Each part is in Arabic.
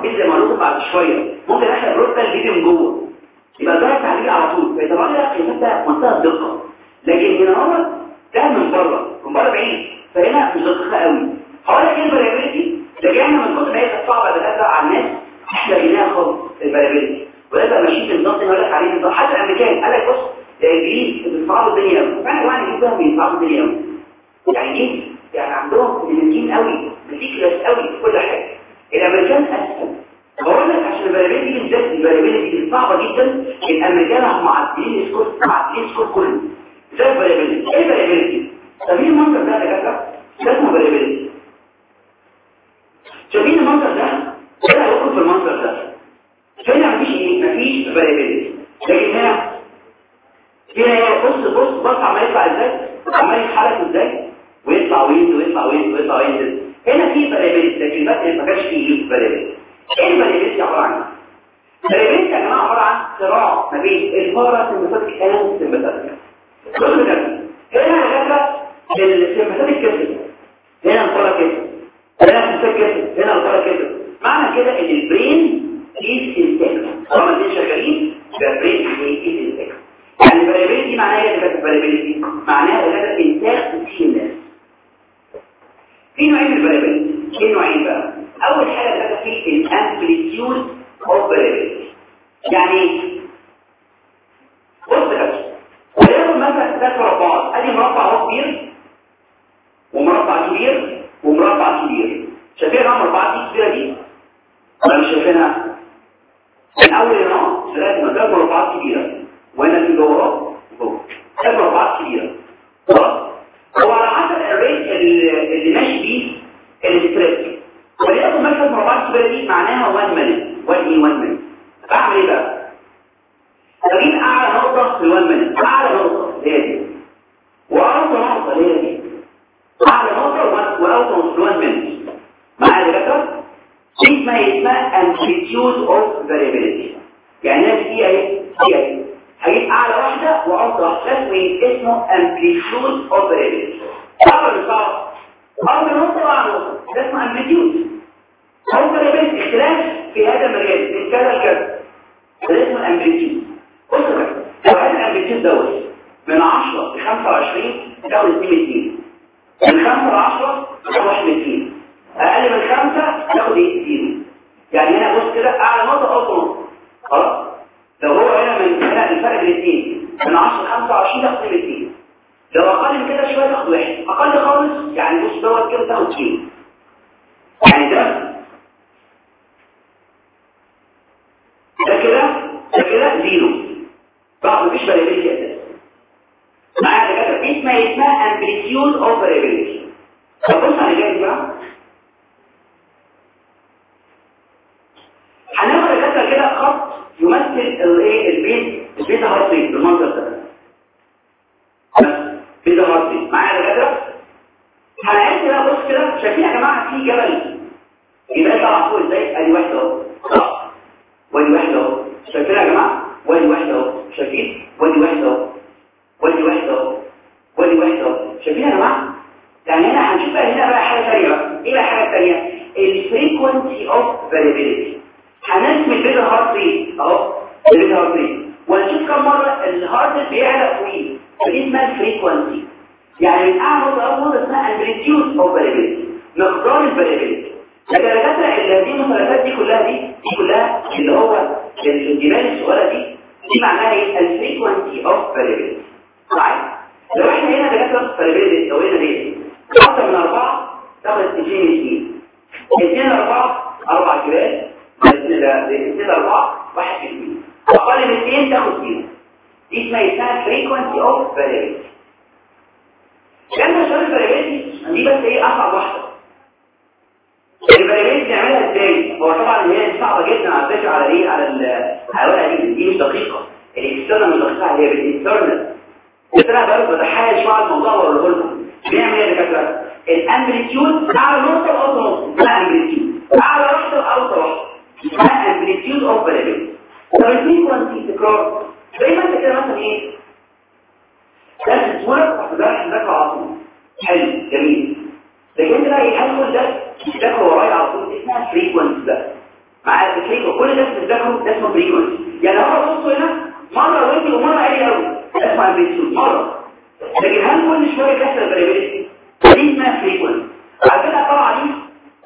البيت زي ما قلت بعد شويه ممكن احنا بروتال البيت من جوه يبقى ده تعليق على طول. فطبعا ده قيمته منتهى الدقه، لكن هنا هو ده من بره بعيد، فهنا مش دقيقه قوي. هقول لك ايه الفاريابيلتي؟ لكن احنا من كتر ما هي كانت صعبه بالنسبه على الناس احنا لقيناها خالص الفاريابيلتي، وده ماشيين في النظام اللي لك عليه النظام. حتى الامريكان قال لك بص الانجليز بيصعبوا الدنيا قوي، فاحنا كمان الانجليز بيصعبوا الدنيا قوي. يعني ايه؟ يعني عندهم مدين قوي متيكلس قوي في كل حاجه. الامريكان اسهل. بقول لك عشان الفاريابيلتي بالذات الفاريابيلتي صعبه جدا، الامريكان هم معدلين سكور كله. زي الفاريابيلتي ايه الفاريابيلتي؟ شايفين المنظر ده يا جماعه؟ ده اسمه فاريابيلتي. شايفين المنظر ده؟ ايه رايكم في المنظر ده؟ هنا مفيش ايه؟ مفيش فاريابيلتي. لكن هنا بص عمال يطلع ازاي؟ عمال يتحرك ازاي؟ ويطلع وينزل. هنا في فاريابيلتي، لكن بس ما كانش فيه فاريابيلتي. ايه الفاريابيلتي عباره عن ايه؟ الفاريابيلتي يا جماعه عباره عن صراع ما بين الباراسمباثيك والسمباثيك. بصوا كده، هنا السمباثيك كسر، هنا البارا كسر، هنا السمباثيك كسر، هنا البارا كسر. معنى كده ان البرين is intact. طالما الاثنين شغالين يبقى البرين is intact. يعني الفاريابيلتي معناها ايه؟ الفاريابيلتي معناها ان انتاج سينس. في نوعين من الفاريابيلتي. ايه نوعين بقى؟ اول حاجه بقى في الامبليتيود اوف فاريابيلتي. يعني بص كده، وليكن مثلا ثلاث مربعات، ادي مربع اهو كبير ومربع كبير ومربع كبير. شايفين المربعات دي الكبيره دي ولا مش شايفينها؟ من اول هنا ثلاث مربعات كبيره، وهنا في جوه ثلاث مربعات كبيره. خلاص، هو على حسب الريت اللي ماشي بيه الستريس. وليكن مثلا المربعات الكبيره دي معناها 1 مينت 1 مينت. بعمل ايه بقى؟ اجيب اعلى نقطه في ال1 مينت، اعلى نقطه اللي هي دي، واوطى نقطه اللي هي دي، اعلى نقطه واوطى في ال1 مينت. معايا يا دكتور؟ دي اسمها amplitude of variability. يعني هي دي ايه؟ هجيب اعلى واحده واوطى واحده، اسمه amplitude of variability. صعب ولا صعب؟ اول نقطه واعلى نقطه ده اسمه amplitude of variability. اختلاف في هذا المجال من كذا لكذا، ده اسمه amplitude. بصوا كده، لو هذا الامبليتيود دوت من 10 ل 25 تاخد 2 من 5 ل 10 تاخد 1 اقل من 5 تاخد 0. يعني هنا بص كده اعلى نقطه اوطى نقطه. خلاص، لو هو هنا من هنا الفرق بين الاثنين من 10 ل 25 تاخد 2. لو اقل من كده شويه تاخد 1، اقل خالص يعني بص دوت كده تاخد 2. يعني ده كده 0 بقى، مفيش فاريابيلتي اساسا. معايا كده اسمها امبليتيود اوف فاريابيلتي. طب بص على الجاي بقى، هناخد كده خط يمثل الايه البيت هارتي بالمنظر ده. بيت هارتي معايا كده. هنعد كده، بص كده، شايفين يا جماعه في جبل يبقى طالع فوق ازاي؟ ادي واحده اهو، وادي واحده اهو، شايفين يا جماعه؟ وادي واحده اهو، شايفين؟ وادي واحده اهو، وادي واحده اهو، وادي واحده اهو، شايفين يا جماعه؟ يعني هنا هنشوف هنا بقى حاجه ثانيه بقى. ايه بقى الحاجه الثانيه؟ الفريكوينسي اوف فاريابيلتي. هنرسم البيت هارت ريت اهو، البيت هارت ريت، ونشوف كم مره الهارت بيعلى فوقيه، دي اسمها الفريكوينسي. يعني من اعلى نقطه اول اسمها امبليتيود اوف فاريابيلتي، مقدار الفاريابيلتي. لكن الدكاتره اللي هذه المثلثات دي كلها اللي هو الجبال الصغيره دي معناها ايه؟ الفريكوينسي اوف فاريابيلتي. طيب لو احنا هنا دكاتره فاريابيلتي لو هنا دي اكتر من 4 تاخد 2 4 جبال، 2 4 1 2. اقل من 2 تاخد 0. دي اسمها فريكوينسي اوف فاريابيلتي. كان شغل الفاريابيلتي دي بس ايه اصعب واحده. الفاريابيلتي نعملها ازاي؟ هو طبعا هي صعبه جدا على فكره، على ايه؟ على الورقه دي مش دقيقه. الاكسترنال مش دقيقه، هي بالانترنال. بس انا برضه بتحايل شويه على الموضوع واقول لكم بنعمل ايه يا دكاتره؟ الامبليتيود اعلى نقطه واوطى نقطه اسمها امبليتيود، اعلى واحده واوطى واحده اسمها امبليتيود اوف فاريابيلتي. طب الفريكوينسي تكرار زي ما انت كده مثلا ايه؟ ده صوره وحضرتك ذاكره على طول، حلو جميل. لكن انت بقى هتدخل ده ورايا على طول، اسمها فريكوينسي. ده مع الفريق كل ده بتذاكره ده اسمه فريكونسي. يعني هو بصوا هنا مره ويدي ومره عالي قوي اسمها امبليتيود مره، لكن هل كل شويه بيحصل فاريبيليتي؟ دي اسمها فريكونسي. على فكره الطلعه دي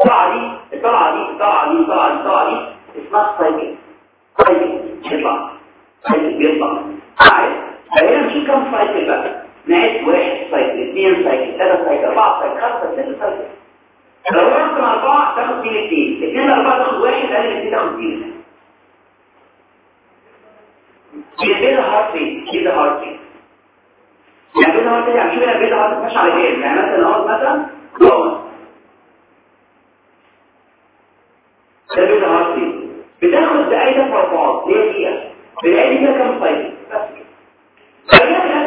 اسمها سايكل. بيطلع عارف؟ فهنا نشوف كم سايكل بقى. نعد 1 سايكل 2 سايكل 3 سايكل 4 سايكل 5 6 سايكل. لو رحت مع 4 تاخد 2 2 4 تاخد 1 اقل من 2 تاخد 2. كده هارت ريت يعني كده هارت ريت يعني شوف انا كده هارت ماشي على كام. يعني مثلا اهو مثلا ده كده هارت ريت بتاخد دقايق مربعات ليه دقيقه بالعادي كده كام سايكل بس كده.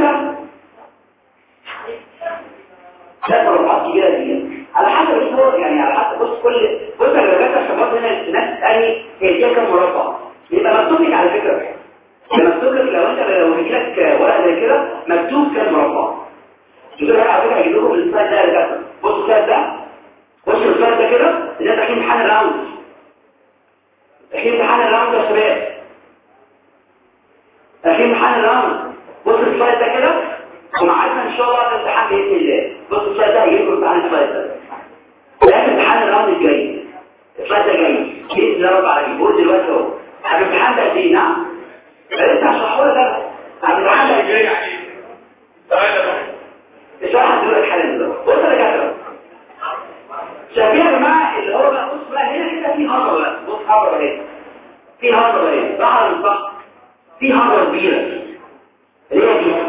ثلاث مربعات كبيره دي على حسب الصور، يعني على حسب بص الرجالات الشباب هنا الناس تسالني هي دي كام مربع، يبقى مكتوب لك على فكره مكتوب لك لو هيجي لك ورقه زي كده مكتوب كام مربع. يقول لك على فكره هيجيب لكم السلايد ده كده. بصوا السلايد ده كده ده داخلين امتحان الراوند يا شباب داخلين امتحان الراوند. بصوا السلايد ده كده ومعانا ان شاء الله الامتحان باذن الله. بصوا السلايد ده هيجيب لكم امتحان السلايد ده امتحان الراوند الجاي. السلايد ده جاي باذن الله رب العالمين. بقول دلوقتي اهو الامتحان ده قد ايه؟ نعم لسه هشرحه لك انا الامتحان ده جاي يعني اشرح دلوقتي حالا دلوقتي. بص يا دكاتره شايفين يا جماعه اللي هو بقى بص بقى هنا كده في هضبه بقى. بص هضبه اهي في هضبه اهي بحر البحر في هضبه كبيره اللي هي دي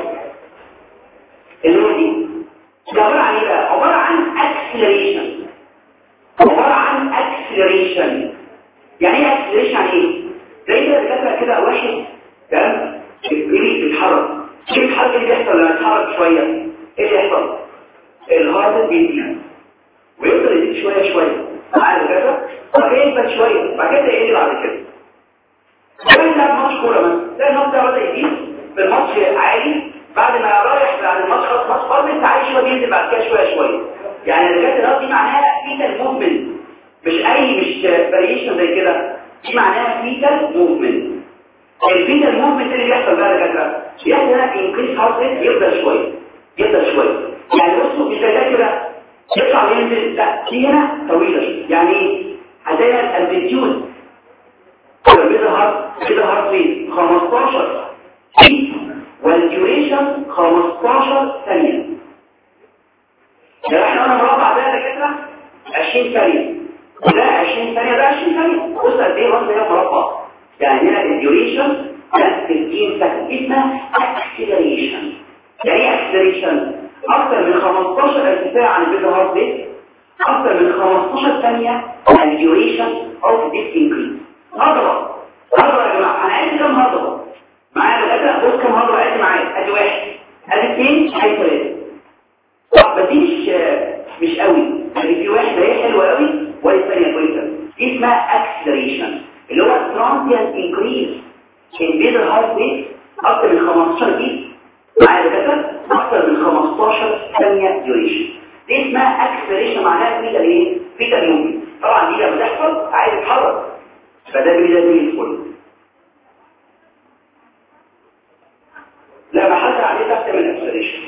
ده عباره عن ايه بقى؟ عباره عن اكسلريشن. يعني ايه اكسلريشن؟ يعني ايه؟ زي كده دكاتره كده واحد تمام بيتحرك. ايه الحركه اللي بيحصل لما يتحرك شويه؟ ايه اللي يحصل؟ الهارت بيزيد ويفضل يزيد شويه معايا كده وبعدين يثبت شويه بعد كده يقل بعد كده. زي ماتش كوره مثلا تلاقي الماتش ده بدا يزيد في الماتش عالي بعد ما رايح بعد الماتش خلاص خالص انت عايش شويه بينزل بعد كده شويه. يعني الرياضه دي معناها فيتال موفمنت مش فاريشن زي كده. دي معناها فيتال موفمنت. الفيتال موفمنت اللي بيحصل بقى كده بيحصل هنا انكريس هارت ريت يفضل شويه. يعني بصوا مش زي كده يطلع وينزل، لا دي هنا طويله. يعني هتلاقي الامبليتيود كده هارت ريت 15 بيت والديوريشن 15 ثانيه. يعني احنا قلنا مربع ده دكاتره 20 ثانيه وده 20 ثانيه ده 20 ثانيه. بص قد ايه وصل هنا مربع. يعني هنا الديوريشن 15 ثانيه اسمها اكسلريشن. يعني ايه اكسلريشن؟ اكثر من 15 ارتفاع عن البيتا هارت ريت اكثر من 15 ثانيه عن الديوريشن اوف ديس انكريز. هضبه يا جماعه انا عايز كام هضبه معايا دكاتره؟ بص كام هضبه عايز معايا. ادي 1 ادي 2 ادي 3. بس دي مش قوي. يعني في واحده هي حلوه قوي والثانيه كويسه. دي اسمها اكسلريشن اللي هو ترانزيانت انكريز البيتا هارت ريت اكثر من 15 دقيقه معايا دكاتره اكثر من 15 ثانيه ديوريشن. دي اسمها اكسلريشن معناها فيتا ايه؟ فيتا موفمنت. طبعا دي لما بتحصل عايز يتحرك فده كده زي الفل. لا بحث عليه تحت من اكسلريشن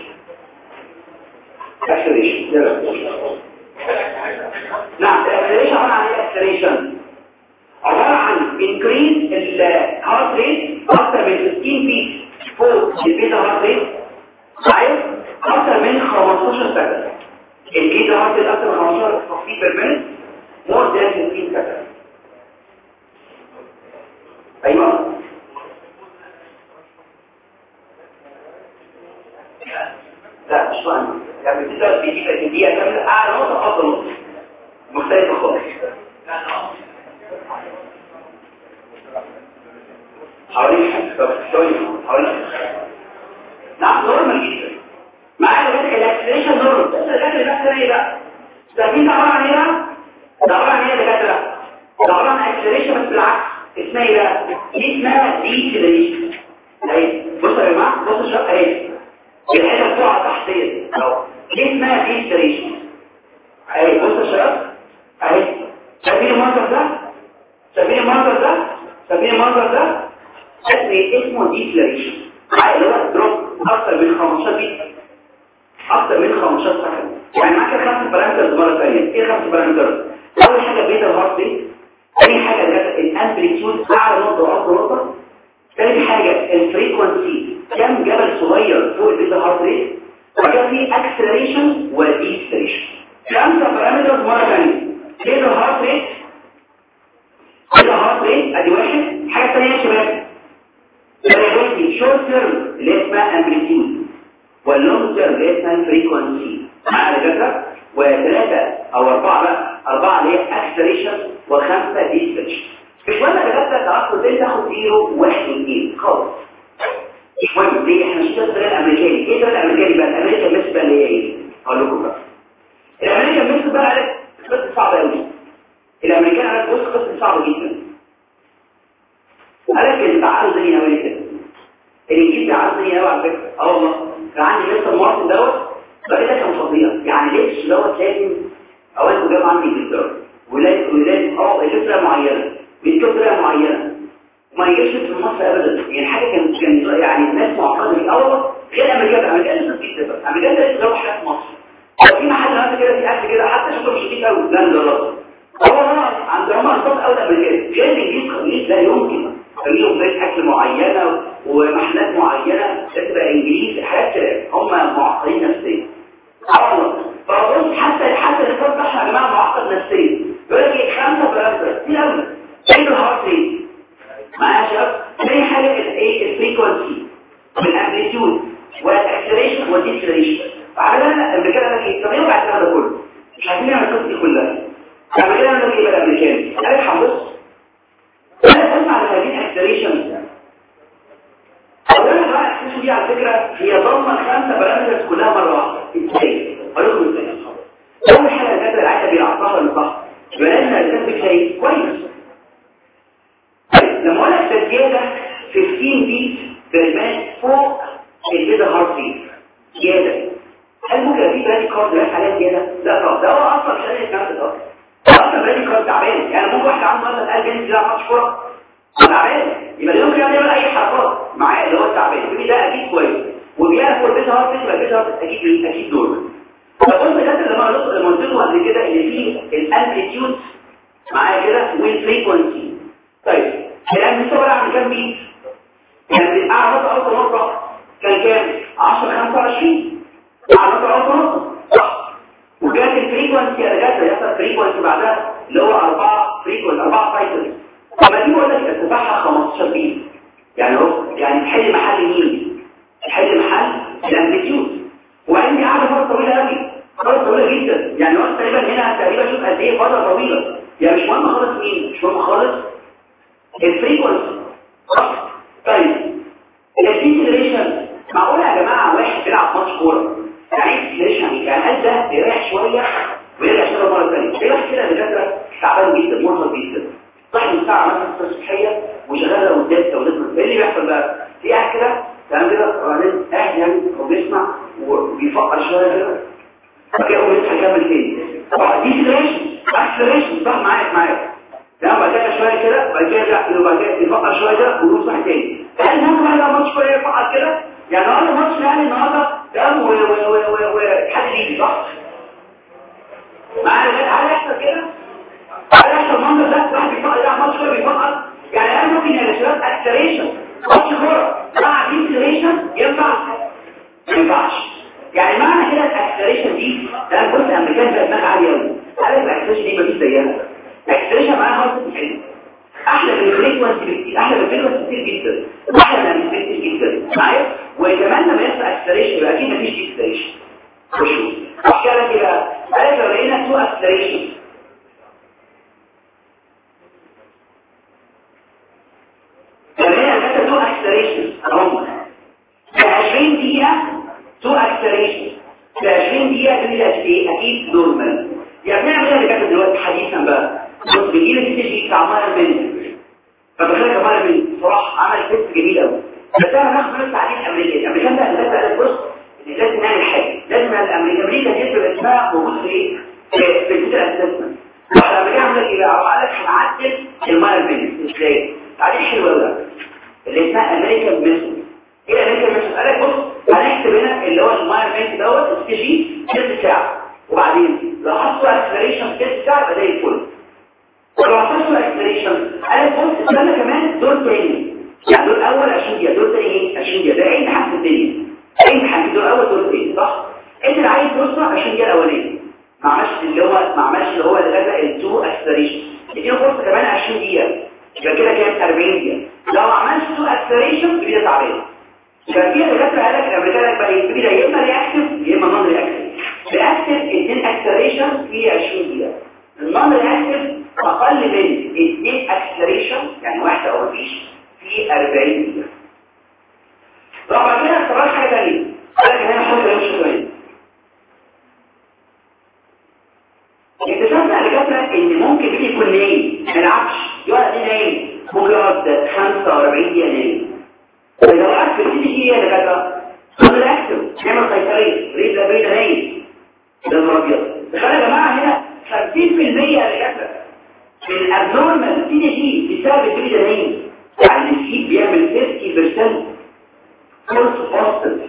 نعم الاكسلريشن عباره عن ايه؟ اكسلريشن عباره عن انكريز الهارت ريت اكثر من 15 بيت فوق البيتا هارت ريت عايز اكثر من 15 ثانيه. البيتا هارت ريت اكثر من 15 بيت بير مينت مور ذان 15 ثانيه. ايوه لا مش فاهم. يعني بتبقى في دقيقه كامله اعلى نقطه افضل نقطه مختلفه خالص. حوالي نعم نورمال جدا معايا لغايه الاكسلريشن نورمال. بس الدكاتره اللي بيحصل ايه بقى؟ شايفين ده عباره عن ايه بقى؟ ده عباره عن ايه يا دكاتره؟ ده عباره عن اكسلريشن بس بالعكس. اسمها ايه بقى؟ دي اسمها ديسلريشن. اهي بصوا يا جماعه بصوا الشرط اهي الحته بتقع تحتيه اهو دي اسمها ديسلريشن. اهي بصوا يا شباب اهي شايفين المنظر ده؟ المنظر ده اسمه ديكلاريشن، اللي هو دروب اكتر من 15 بيت، اكتر من 15 سكند. يعني معاك 5 بارامترز مره ثانيه. ايه 5 بارامترز؟ اول حاجه بيتا هارت ريت، ثاني حاجه الامبليتيود اعلى نقطه واقصى نقطه، ثالث حاجه الفريكوانسي كم جبل صغير فوق البيتا هارت ريت، وبعد في اكسلريشن وديسلريشن. 5 بارامترز مره ثانيه. بيتا هارت ريت، بيتا هارت ريت ادي واحد. حاجه ثانيه يا شباب variability short term اللي اسمها امبليتيود، واللونج تيرم اللي اسمها فريكوانسي. معانا كده وثلاثه او اربعه بقى، اربعه اللي هي اكسلريشن وخمسه ديسلريشن. مش مهم كده تعرفوا ازاي تاخد 0 1 2 خالص، مش مهم. ليه؟ احنا مش الطريقه الامريكاني. ايه الطريقه الامريكاني بقى؟ الامريكان ميثود بقى اللي هي ايه؟ هقول لكم بقى. الامريكان ميثود بقى قالت قصه صعبه قوي. الامريكان قالت بص قصه صعبه جدا. قالت التعارض زي الامريكان، الانجليزي تعارض زي قوي على فكره. والله كان عندي لسه مارتن دوت بقى ده كان فظيع. يعني ليش دوت لازم اولا جاب عندي انجلترا ولازم الفكره معينه بطريقه معينه وما يجيش في مصر ابدا. يعني حاجه كان يعني الناس معقده في اول غير امريكا. امريكا لسه جدا، امريكا لسه لو حاجه في مصر لو في محل هذا كده في اكل كده حتى شكله مش كتير قوي. لا نجربه. عندهم اصلا اول امريكان غير الانجليز لا يمكن ليهم بيت اكل معينه ومحلات معينه تبقى انجليزي حاجات كده. هم معقدين نفسيا. فبص حتى الفرد احنا يا جماعه معقد نفسيا. يقول لك ايه 5 بارامتر كتير قوي. ايه الهارت ريت معايا يا شباب؟ ثاني حاجه الايه الفريكوانسي والامبليتيود والاكسلريشن والديسلريشن. فعملنا قبل كده انا ايه؟ طب ايه بعد ده كله؟ مش عايزين نعمل القصه دي كلها. قبل كده انا ايه بقى الامريكاني؟ قال هنبص انا اسمع على هذه الاكسلريشن. اولا بقى الاكسلريشن دي على فكره هي ضمن 5 بارامترز كلها مره واحده. ازاي؟ هقول لكم ازاي. اول حاجه الداتا العاده بيعطاها للصح يبقى لازم الداتا شيء كويس. لما اقول لك الزياده 15 بيت بالمات فوق البيتا هارت ريت زياده، هل ممكن في برادي كارد رايح عليها زياده؟ لا طبعا. ده هو اصلا مش قادر يتنفس اصلا برادي كارد تعبان. يعني ممكن واحد عنده مثلا قلب ينزل يلعب ماتش كوره تعبان، يبقى يمكن يعمل اي حركات معاه اللي هو التعبان. يبقى ده اكيد كويس. وبيعرف هو البيتا هارت ريت يبقى البيتا هارت اكيد دول. فقلت كده لما قلت قبل كده ان في الامبليتيود معايا كده والفريكوانسي. طيب الان بيساوي عن كام بيت؟ يعني اعلى نقطه نقطه كان كام؟ 10 25 اعلى نقطه صح. وكانت الفريكوانسي انا جت يحصل فريكوانسي بعدها اللي هو 4 فريكوانسي 4 سايكلز. لما دي بقول لك ارتفاعها 15 بيت يعني اهو يعني تحل محل مين؟ تحل محل الامبليتيود. وعندي قاعده فتره طويله قوي، فتره طويله جدا. يعني وقت تقريبا هنا تقريبا شوف قد ايه فتره طويله. يعني مش مهم خالص مين، مش مهم خالص الفريكوانسي. طيب الديسلريشن معقوله يا جماعه واحد بيلعب ماتش كوره يعني ايه الديسلريشن؟ يعني قال ده يريح شويه ويرجع يشتغل مره ثانيه. في واحد كده دكاتره تعبان جدا مرهق جدا صاحي الساعه مثلا الصبحيه وشغاله قدام توليد. ايه اللي بيحصل بقى؟ في قاعد كده تمام كده وبعدين قاعد يعني وبيسمع وبيفكر شويه كده اوكي هو لسه هيكمل تاني. طبعا ديسلريشن اكسلريشن صح معاك لا بعد كده شويه كده وبعد كده يرجع وبعد كده يفكر شويه كده ويروح صح تاني. هل ممكن واحد ماتش شويه يفكر كده؟ يعني النهارده ماتش يعني النهارده تمام وحد يجي صح؟ معايا على يحصل كده؟ على يحصل المنظر ده واحد بيفكر يلعب ماتش شويه بيفكر. يعني انا ممكن يا شباب اكسلريشن ماتش كوره مع ديسلريشن ينفع؟ ما ينفعش. يعني معنى كده الاكسلريشن دي ده بص الامريكان بقى دماغ عاليه قوي. قال الاكسلريشن دي مفيش زيها. الاكسلريشن معاها هارت حلو احلى من الفريكوانسي بكتير، احلى من الفريكوانسي كتير جدا، احلى من الفريكوانسي جدا معايا. وكمان لما يحصل اكسلريشن يبقى اكيد مفيش ديسلريشن. خشوا احكي لك ايه بقى؟ قال لو لقينا تو اكسلريشن لقينا تو اكسلريشن اهم في 20 دقيقه تو اكسلريشن في 20 دقيقه دي اكيد نورمال. يعني نعمل ايه اللي كانت دلوقتي حديثا بقى؟ بص بيجي لي تيجي بتاع ماير بنت فبخليك ماير بنت صراحه عمل تيست جميل قوي. بس انا هاخد منه تعليق امريكي. الامريكان ده اللي قال بص ان لازم نعمل حاجه، لازم امريكا دي تبقى اسمها موجود في ايه؟ في الديجيتال اسسمنت. فالامريكان عمل ايه بقى؟ قال لك هنعدل الماير بنت ازاي؟ تعالي حلوه قوي اللي اسمها امريكان ميثود. ايه امريكان ميثود؟ قال لك بص هنكتب هنا اللي هو المايرمنت دوت السي جي تلت ساعه، وبعدين لو حطوا اكسلريشن تلت ساعه يبقى زي الفل. ولو حطوا اكسلريشن قال لك بص استنى كمان دور تاني، يعني دور اول 20 دقيقه، دور تاني ايه 20 دقيقه، ده ايه امتحان في الدنيا، ايه امتحان دور اول دور تاني صح؟ انت اللي عايز توصل 20 دقيقه الاولانيه ما عملش اللي هو التو اكسلريشن، اديله فرصه كمان 20 دقيقه يبقى كده كام 40 دقيقه. لو ما عملش تو اكسلريشن يبقى ده تعبان. يبقى في دكاتره قال لك الامريكان قال لك بقى يبتدي يا اما رياكتيف يا اما نون رياكتيف. رياكتيف 2 اكسلريشن في 20 دقيقه، النون رياكتيف اقل من 2 اكسلريشن يعني واحده او مفيش في 40 دقيقه. طبعا كده استفاد حاجه ثانيه قال لك هنا حاجه مش كويسه. اكتشفنا دكاتره ان ممكن يكون نايم ما يلعبش يقعد نايم، ممكن يقعد 45 دقيقه نايم. لو قعدت في السي جي يا دكاتره نون رياكتيف نعمل قيصريه ريد لابريد نايم ده الابيض. تخيل يا جماعه هنا 50% يا دكاتره من الابنورمال سي جي بسبب البريد نايم، يعني السي بيعمل 50% فورس بوستر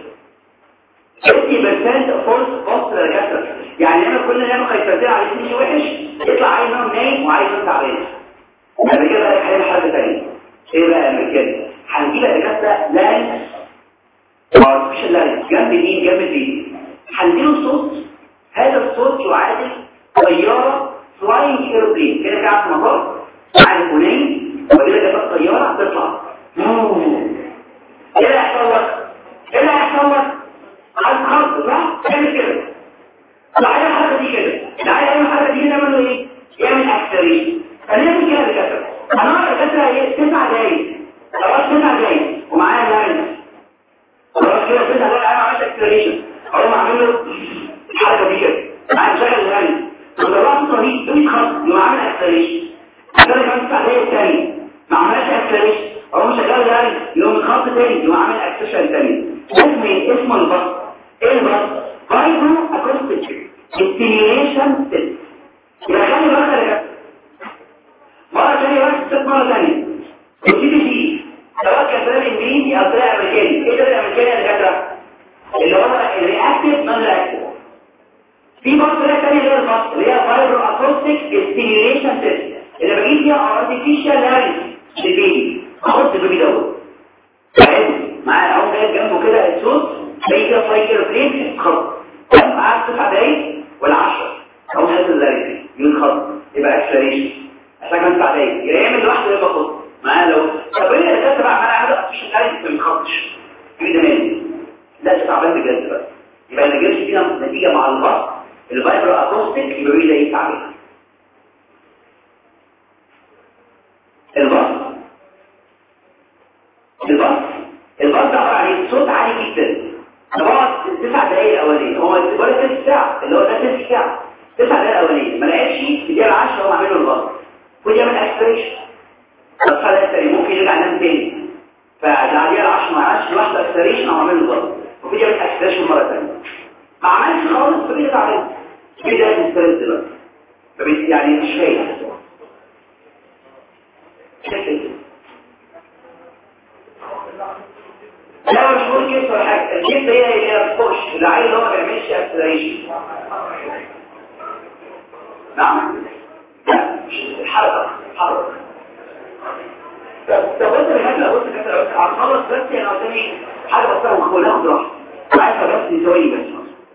50% فورس بوستر يا دكاتره، يعني لما كل نعمل قيصريه على السي جي وحش يطلع عايز نايم وعايز تعبان. قبل كده بقى حاجه ثانيه ايه بقى المكان هنجيب دكاتره لانس ارتفيشال لانس جنب مين جنب البيبي، هنديله صوت، هذا الصوت يعادل طياره فلاينج ايروبلين كده قاعد في مطار قاعد نايم وكده جابت طياره تطلع ايه اللي هيحصل لك؟ ايه اللي هيحصل لك؟ عايز خط صح؟ تعمل كده لو عايز الحركه دي كده لو عايز اي حركه دي نعمل له ايه؟ يعمل اكسلريشن. هنعمل كده دكاتره هنقعد دكاتره ايه 9 دقايق خلاص 9 دقايق ومعايا لانس خلاص كده 9 دقايق انا عملت اكسلريشن اقوم اعمل له الحركه دي كده معايا مشغل لانس وطلعت طريق دوت خط يقوم عامل اكسلريشن. كده كمان 9 دقايق تاني ما عملش اكسلريشن اقوم شغال لانس يقوم الخط تاني يقوم عامل اكسلريشن تاني. اسمه البسط. ايه البسط؟ فايبرو اكوستيك ستيميوليشن تيست. يبقى خلي بالك يا مرة ثانية بس ست مرة ثانية وتيجي فيه سواء كان طريق انجليزي او طريق امريكاني. ايه طريق امريكاني يا دكاتره؟ اللي هو الرياكتيف نون رياكتيف. في برضه طريقه ثانيه اللي هي البسط اللي هي فايبرو اكوستيك ستيميوليشن تيست اللي بجيب فيها ارتفيشال لارنج للبيبي احط البيبي دوت معاه اهو جايب جنبه كده الصوت زي كده فايبر بليت خط قعدت 9 دقايق ولا 10 او حاسس اللارنج من خط يبقى اكسلريشن عشان كان 9 دقايق يعمل لوحده يبقى خط معاه. لو طب ايه اللي كاتب بقى عمال اعمل مش عايز ما يخطش في زمان لا تعبان بجد بقى يبقى اللي جابش فينا نتيجه مع البسط الفايبرو اكوستيك يبقى ايه زي تعبان. البسط ده عباره عن صوت عالي جدا طبعا 9 دقايق الاولانيه هو ولا 3 ساعه اللي هو ده 3 ساعه 9 دقايق الاولانيه ما لقاش بدي 10 هو عامل له البسط ودي يعمل اكسبريشن الحاله الثانيه ممكن يرجع ينام تاني فبعديها 10 ما عملش لوحده اكسبريشن او عامل له البسط وفي يعمل اكسبريشن مره ثانيه ما عملش خالص فبيجي تعبان كده الستريس دلوقتي يعني مش فايق لا مش ممكن كيف ولا حاجه الكيف هي البوش العيل اللي هو ما بيعملش اكسلريشن نعم لا مش الحركه طب انت بحاجه كده هنخلص بس انا قدامي حاجه بس وناخد راحه عايزه بس ثواني بس.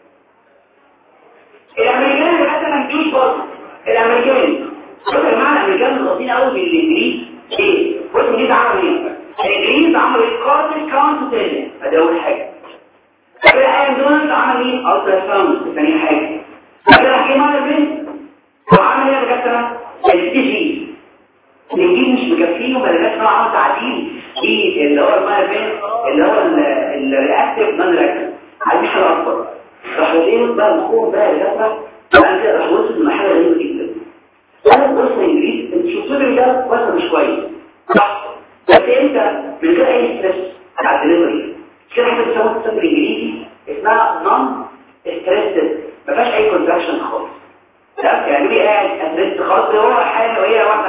الامريكان اللي حتى ما نجيش برضه الامريكان يا جماعه الامريكان غاضبين قوي بالانجليزي ايه بص الانجليزي عمل ايه الانجليز عملوا الكارديك كاونت تاني ادي اول حاجه. الايام دول عمل ايه الترا ساوند ثاني حاجه. كده حكيم على البنت وعمل ايه دكاتره السي جي الانجليز مش مكفيه وبدات نوع عمل تعديل في اللي هو المايربين اللي هو الرياكتيف نون رياكتيف عايز حاجه اكبر راح ايه بقى الخوف بقى دكاتره انا كده راح وصل لمرحله غريبه جدا. انا بص الانجليز انت شفتوا ده وصل مش كويس صح بس انت من غير اي ستريس على الدليفري كده حاجه بتسموها بالانجليزي اسمها نون ستريس ما فيهاش اي كونتراكشن خالص لا يعني ليه قاعد ستريس خالص هو حامل وهي واحده حامل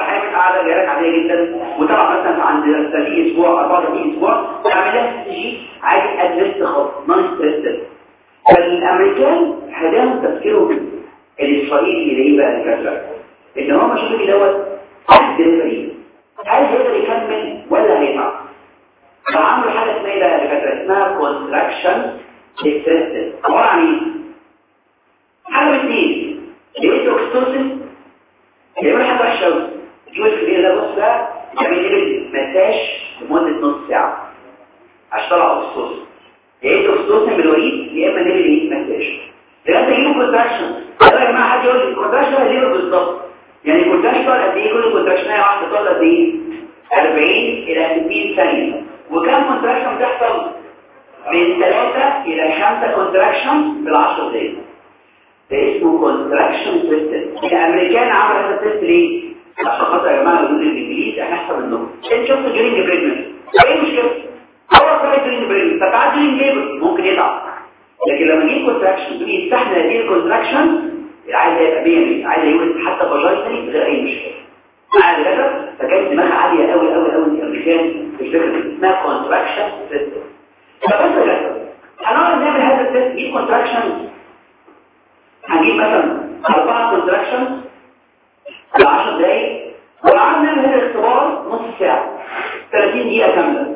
قاعده جايه لك عاديه جدا، وطبعا مثلا عند 30 اسبوع 34 اسبوع تعمل لها سي جي عادي ادريس خالص نون ستريس. فالامريكان هداهم تفكيرهم الاسرائيلي اللي بقى الكسر ان هو مش بيجي دوت دليفري، هل هيقدر يكمل ولا هيتعب؟ فعملوا حاجه اسمها ايه بقى الكسر، اسمها كونتراكشن ستريس. عباره عن ايه؟ حاجه اثنين، الاكستوسين يعمل حاجه وحشه قوي. يقول في ده بص بقى يعمل لي مساج لمده نص ساعه عشان طلع اكستوسين. يا اكستوسين بالوريد يا اما نعمل ايه مساج لغايه ما يجيبوا كونتراكشن. يا جماعه حد يقول لي الكونتراكشن هيجيبه بالظبط، يعني الكونتراكشن قد ايه؟ كل كونتراكشن واحده تقعد قد ايه؟ 40 الى 60 ثانيه. وكم كونتراكشن بتحصل؟ من 3 الى 5 كونتراكشن في ال10 دقائق. ده اسمه كونتراكشن تيست. الامريكان عملوا هذا التيست ليه؟ عشان خاطر يا جماعه يقولوا الانجليز احنا احسن منهم. انت شفت جرينج بريجننت ايه المشكله؟ هو كويس جرينج بريجننت فتعدي جرينج ليبر ممكن يتعب، لكن لما نجيب كونتراكشن دول يستحمل هذه الكونتراكشن عايز يبقى 100 عايز يولد حتى فاجينالي بغير اي مشكله. عارف كده؟ فكانت دماغها عاليه قوي قوي قوي الامريكان في الفكره اسمها كونتراكشن تيست. فبس كده هنقعد نعمل هذا التيست نجيب كونتراكشن، هنجيب مثلا 4 كونتراكشن ل 10 دقايق، وقعدنا نعمل هذا الاختبار نص ساعه 30 دقيقه كامله.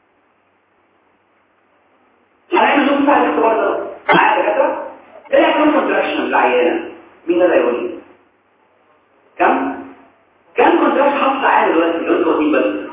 هنعمل نص ساعه الاختبار ده معايا دكاتره؟ طلع كام كونتراكشن للعيانه؟ مين ده يقول لي؟ كم كونتراكشن حصل عادي دلوقتي لو انتوا واخدين بالكم؟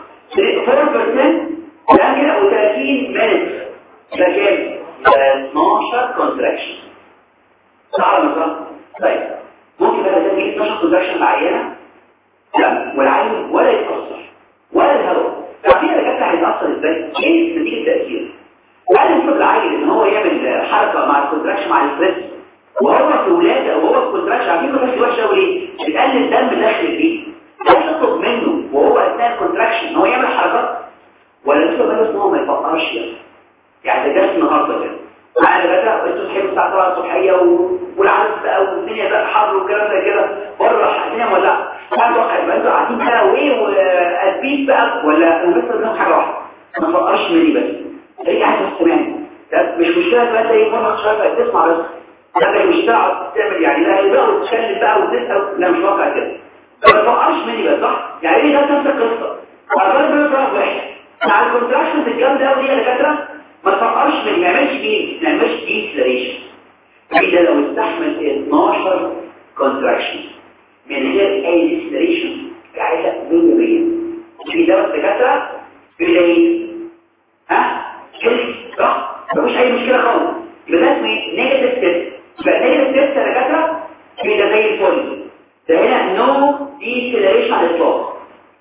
4% ده كده و30 مينت ده كام؟ 12 كونتراكشن صح ولا صح؟ طيب ممكن بقى ده نجيب 12 كونتراكشن للعيانه؟ لا، والعين ولا يتاثر ولا الهواء. تعرفين الدكاتره هيتاثر ازاي؟ ايه نتيجه التاثير؟ هل يفرض العيل ان هو يعمل حركه مع الكونتراكشن مع الستريس وهو في ولاده وهو في كونتراكشن؟ عارفين كونتراكشن وحشه قوي ليه؟ بتقلل الدم داخل البيت. هل تطلب منه وهو اثناء الكونتراكشن ان هو يعمل حركات ولا تطلب منه ان هو ما يفكرش؟ يعني ده النهارده كده معانا بقى انتوا صحيتوا الساعه 7 الصبحيه والعدد بقى والدنيا بقى حر وكلام زي كده بره الدنيا مولعه، هل توقع يبقى انتوا قاعدين بقى وايه وقلبيك بقى ولا انا بس بدهم حاجه واحده ما تفكرش مني بس هي عايزه تسمعني؟ مش مشكله بقى زي مره شويه تسمع بس لما مش تقعد تعمل يعني لا يبقى وتتكلم بقى وتسال، لا مش واقع كده ما تفكرش مني بس صح؟ يعني ايه ده نفس القصه وعلى بقى واحد مع الكونتراكشنز الجامده قوي دي يا دكاتره ما تفكرش ما يعملش مين؟ ما يعملش ديسلريشن. ده لو استحمل 12 كونتراكشن من غير اي ديسلريشن عايزه 100% في ده دكاتره بدايه كلمه صح؟ مفيش اي مشكله خالص. يبقى ده اسمه نيجاتيف تيست. يبقى نيجاتيف تيست يا دكاتره كده زي الفل، ده هنا نو ديسلريشن على الاطلاق.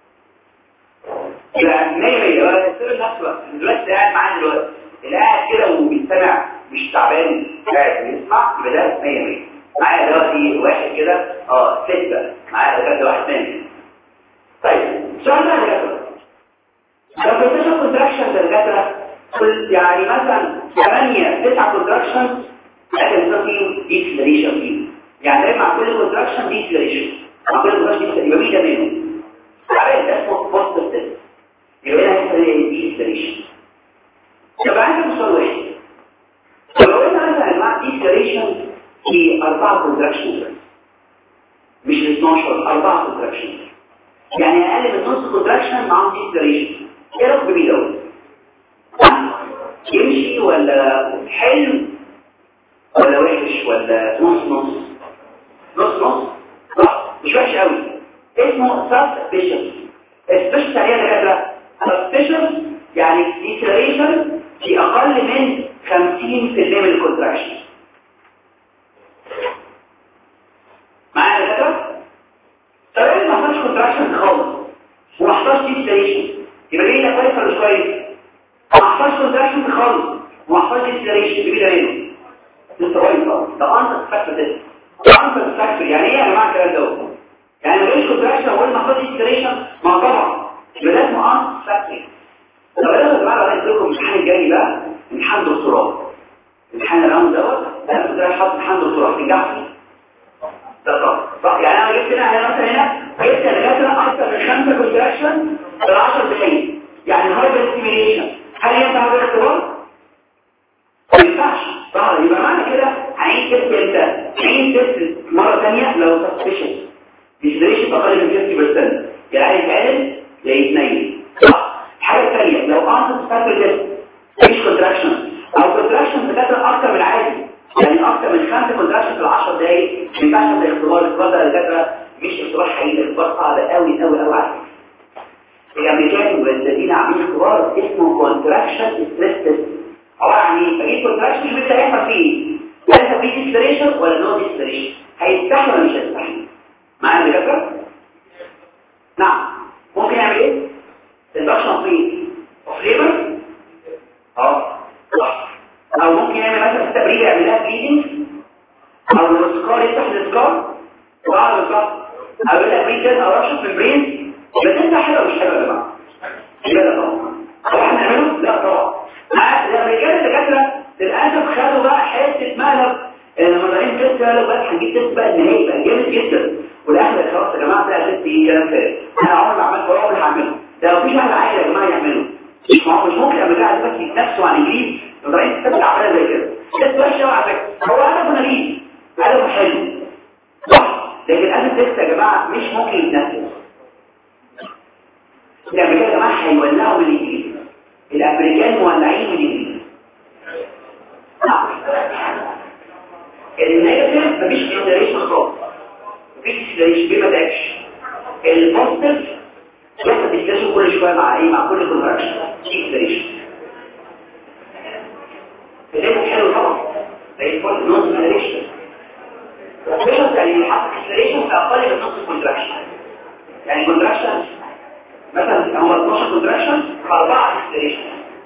يبقى 100 يبقى السر نفسه دلوقتي قاعد معانا دلوقتي اللي قاعد كده وبيستمع مش تعبان قاعد بيسمع يبقى ده 100 معايا دلوقتي واحد كده 6 معايا دلوقتي واحد ثاني. طيب السؤال ده يا دكتور لو بتشوف كونتراكشن ده دكاتره يعني مثلا 8 9 كونتراكشن لكن فيه ديسلريشن فيه، يعني مع كل كونتراكشن ديسلريشن مع كل كونتراكشن يبقى مين ده منهم؟ عارف ده اسمه بوست تيست. يبقى هنا هيحصل ديسلريشن. طب عندي سؤال واحد، لو قلنا مثلا مع ديسلريشن في 4 كونتراكشن مش 12 4 كونتراكشن يعني اقل من نص كونتراكشن معاهم ديسلريشن، ايه رايك بمين دوت؟ يمشي ولا حلو ولا وحش ولا نص نص؟ نص نص صح مش وحش قوي. اسمه سسبشن. السبشن يعني كده سسبشن يعني ديسلريشن في اقل من 50% من الكونتراكشن. معايا كده؟ طب ايه ما حصلش كونتراكشن خالص وما حصلش ديسلريشن يبقى ايه ده كويس ولا مش كويس؟ ما حصلش كونتراكشن خالص وما حصلش ديسلريشن يبقى ده منه لسه كويس خالص. ده انت فاكر ده انت فاكر يعني ايه يا جماعه الكلام ده؟ يعني ما فيش كونتراكشن ولا ما حصلش ديسلريشن ما طبعا يبقى ده اسمه انت فاكر. طب انا يا جماعه عايز لكم الامتحان الجاي بقى امتحان دكتوراه. امتحان الراوند دوت انا كنت رايح احط امتحان دكتوراه تنجح فيه ده صح يعني انا جبت هنا مثلا هنا جبت دكاتره اكتر من 5 مش اقل من 50%، يعني يتعمل يا يتنيل. الحاجه الثانيه لو انت تستقبل مفيش كونتراكشن او كونتراكشن بتاعتها اكتر من العادي، يعني اكتر من 5 كونتراكشن في 10 دقائق، ما ينفعش تعمل الاختبار ده الدكاتره مش اختبار حقيقي، الاختبار صعب قوي قوي قوي على فكره. الامريكان والذين عاملين اختبار اسمه كونتراكشن ستريس تيست، عباره عن ايه؟ بجيب كونتراكشن مش اللي هيحصل فيه هل في ديسبريشن ولا نو ديسبريشن، هيستحمل ولا مش هيستحمل معايا الدكاتره؟ نعم. ممكن يعمل ايه؟ اندكشن فري اوف ليبر او ممكن يعمل مثلا التبريد يعمل لها بليدنج، او لو السكار يفتح السكار وقعد السكار او يقول لك بريد او رشف من برين، يبقى انت حلوه مش حلوه يا جماعه؟ لا طبعا. هو احنا نعمله؟ لا طبعا. الرجال الدكاتره للاسف خدوا بقى حته مقلب لما طالعين تيست قالوا بقى هنجيب تيست بقى النهائي بقى جامد جدا، والاخر خلاص يا جماعه ده تيست ايه كلام فارغ، انا عمري ما عملت ولا عمري هعمله، ده لو في واحد عاقل يا جماعه يعمله، مش ممكن ابقى قاعد بس نفسه عن انجليزي طالعين تيست عملها زي كده، تيست وحشه على فكره، هو هدفه نبيل هدفه حلو صح، لكن هذا التيست يا جماعه مش ممكن يتنفذ. الامريكان يا جماعه هيولعوا بالانجليزي، الامريكان مولعين بالانجليزي. النيجاتيف مفيش انتريشن خالص، مفيش انتريشن بيه ما تعبش. البوزيتيف ياخد ديسكشن كل شويه مع ايه؟ مع كل كونتراكشن في انتريشن. الليمت حلو طبعا زي الفول نص انتريشن، وفيشن يعني يحط انتريشن في اقل من نص كونتراكشن، يعني كونتراكشن مثلا هو 12 كونتراكشن 4 انتريشن.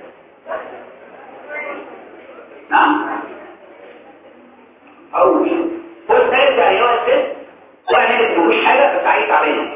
نعم اول هو الثالث يعني هو الثالث ولا نجد مفيش حاجه بس عايز تعبان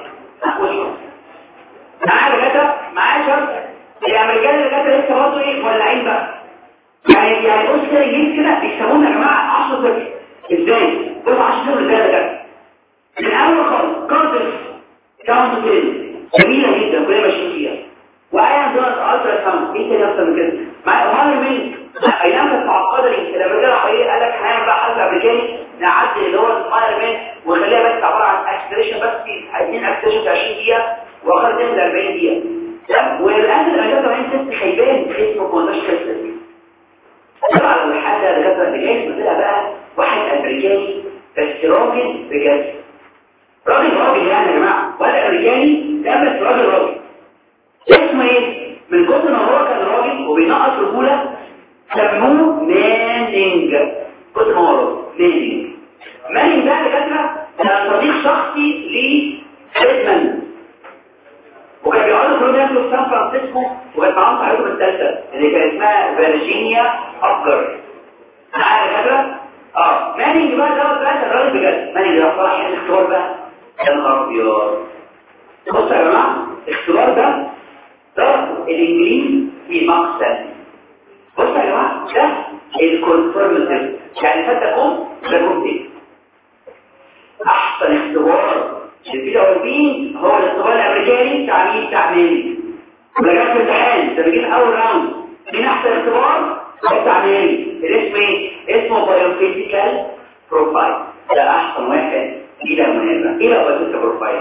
معاه كده معاه شرط. الامريكان اللي كانت لسه برضه ايه مولعين بقى، يعني بص كده الجيش كده بيسمونا يا جماعه 10 صفر. ازاي؟ بص 10 صفر ازاي ده من اول خالص كاردس كاونت كده جميله جدا كلنا ماشيين فيها، وايام دول الترا ساوند ايه تاني اكتر من كده مع امال مين ايام كانت معقده ليه لما جه حقيقي قال لك هنعمل بقى حل امريكاني نعدل اللي هو السباير مان ونخليها بس عباره عن اكسلريشن بس عايزين اكسلريشن في 20 دقيقه واخر تنزل 40 دقيقه تمام. والان الامريكان كمان تست هيبان اسمه كونتاش تيست طبعا الحاجه اللي كانت اللي جاي مثلها بقى واحد امريكاني بس راجل بجد راجل يعني يا جماعه ولا امريكاني ده بس راجل اسمه ايه؟ من كتر ما هو كان راجل وبينقص رجوله سموه مانينج. كتر ما هو راجل مانينج ده اللي كان صديق شخصي لفريدمان، وكان بيقعدوا كلهم ياكلوا في سان فرانسيسكو، وكانت معاهم صاحبتهم الثالثه اللي كان اسمها فيرجينيا أبجر. معايا كده؟ مانينج بقى ده كان راجل بجد. مانينج ده صراحه الاختبار بقى يا نهار ابيض. بصوا يا جماعه الاختبار ده ضرب الانجليز في مقتل. بصوا يا جماعه ده الكونفورماتيف يعني فتكون لكم احسن اختبار البي او بي هو الاختبار الامريكاني تعميمي. ولجأت في الامتحان ده بيجيب اول راوند مين احسن اختبار هو تعميمي. الاسم ايه؟ اسمه بايوفيزيكال بروفايل. ده احسن واحد الى مناسبه. ايه بقى بايوفيزيكال بروفايل؟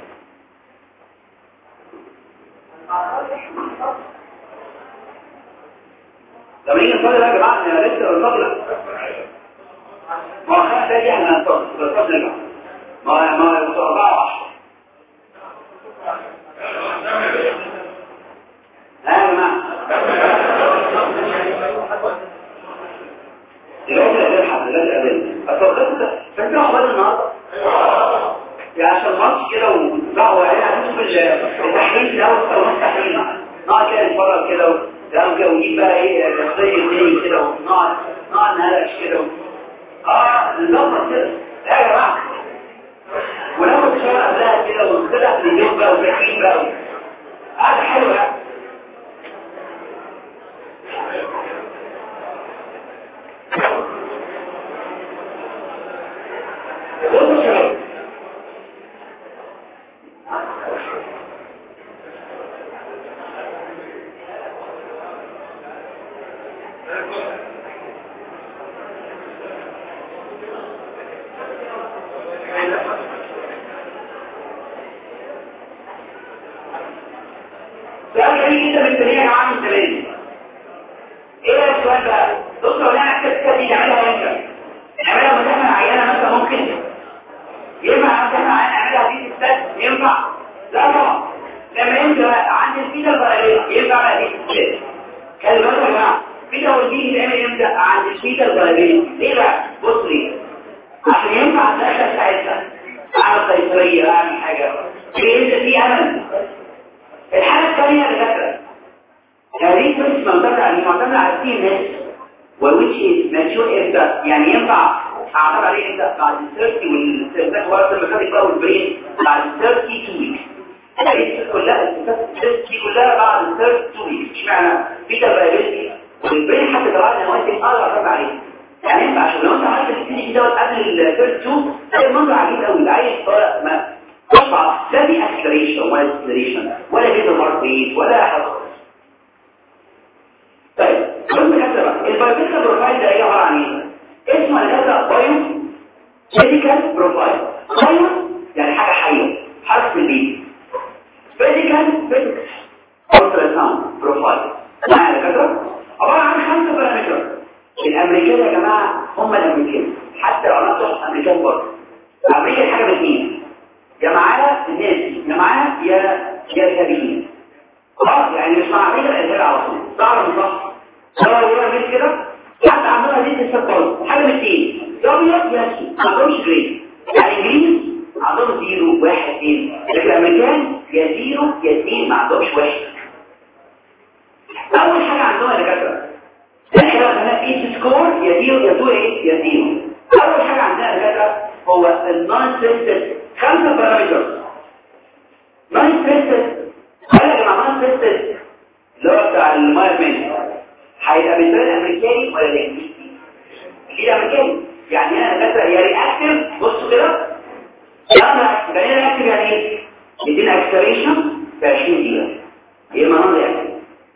لما نيجي نصلي بقى يا جماعه انا لسه بنصلي ما هو 5 دقايق احنا هنصلي نرجع ما 4 يا جماعه دلوقتي الأذان أتوقفت فاكر أحوال النهاردة يعني عشان ماتش كده ودعوة يعني هنشوف التحليل ده والصالون التحليل نقعد كده نتفرج كده ونجيب بقى ايه الشخصية الدنيا كده ونقعد نهلكش كده نظبط كده يا جماعة وناخد شوية قبلها كده ونخدها في اليوم بقى وتحليل بقى هذا حلو يعني مستنيه يا جماعه من زمان. ايه السؤال بقى؟ دكتور انا اكتب دي نعملها امتى؟ نعملها لما تعمل عيانه مثلا ممكن ينفع تعمل عيانه نعملها دي ستات ينفع؟ لا طبعا. لما انت عند الفيتا الغالبيه ينفع بقى دي ستات. خلي بالك يا جماعه الفيتا والدي بتعمل امتى؟ عند الفيتا الغالبيه. ليه بقى؟ بص ليه؟ عشان ينفع الدخله بتاعتها اعمل قيصريه اعمل حاجه ليه انت في امل. الحاله الثانيه اللي فاكره هذه بس معتمده على السي ان اس وwhich is mature امتى يعني ينفع اعتبر عليه امتى بعد ال 30 والاستخدام وقت الميكانيك بقى والبرين بعد 32 ويك. دي كلها بعد 32 ويك. اشمعنى في تبقى والبرين حتى طلعنا نواتج اقدر اعتمد عليه يعني ينفع عشان لو انت عملت السي دوت قبل ال 32 هي منظر عجيب قوي العيل طالع ما طبعا لا في اكسلريشن ولا اكسلريشن ولا بيتر مارك ريت ولا حاجه. طيب كم كده بقى البايوميديكال بروفايل ده ايه عباره عن ايه؟ اسمه الهدف بايو ميديكال بروفايل. بايو يعني حاجه حيه حرف البي. ميديكال فيزيكس الترا ساوند بروفايل معايا كده عباره عن 5 بارامتر. الامريكان يا جماعه هم الامريكان حتى لو انا بتوع امريكان برضه امريكا حاجه باثنين يا معانا الناس يا معانا يا الكابيين يعني مش مع امريكا الارهاب على طول تعرف صح سواء ولا غير كده حتى عندنا دي السبورت حاجه باثنين يا ابيض يا اسود ما عندهمش جرين يعني انجليز عندهم 0 1 2 لكن الامريكان يا 0 يا 2 ما عندهمش واحد. اول حاجه عندهم الدكاتره احنا عندنا ايش سكور يا 0 يا 2 ايه يا 0. اول حاجه عندنا الدكاتره هو النون تيستد 5 بارامترز. نون تيستد قال يا جماعه نون تيستد اللي هو بتاع المايرمنت هيبقى بالنسبه الامريكاني ولا الانجليزي؟ الامريكاني يعني انا الدكاتره يا رياكتيف بصوا كده يلا ده رياكتيف يعني ايه؟ يدينا اكسلريشن في 20 دقيقه ايه المناظر يعني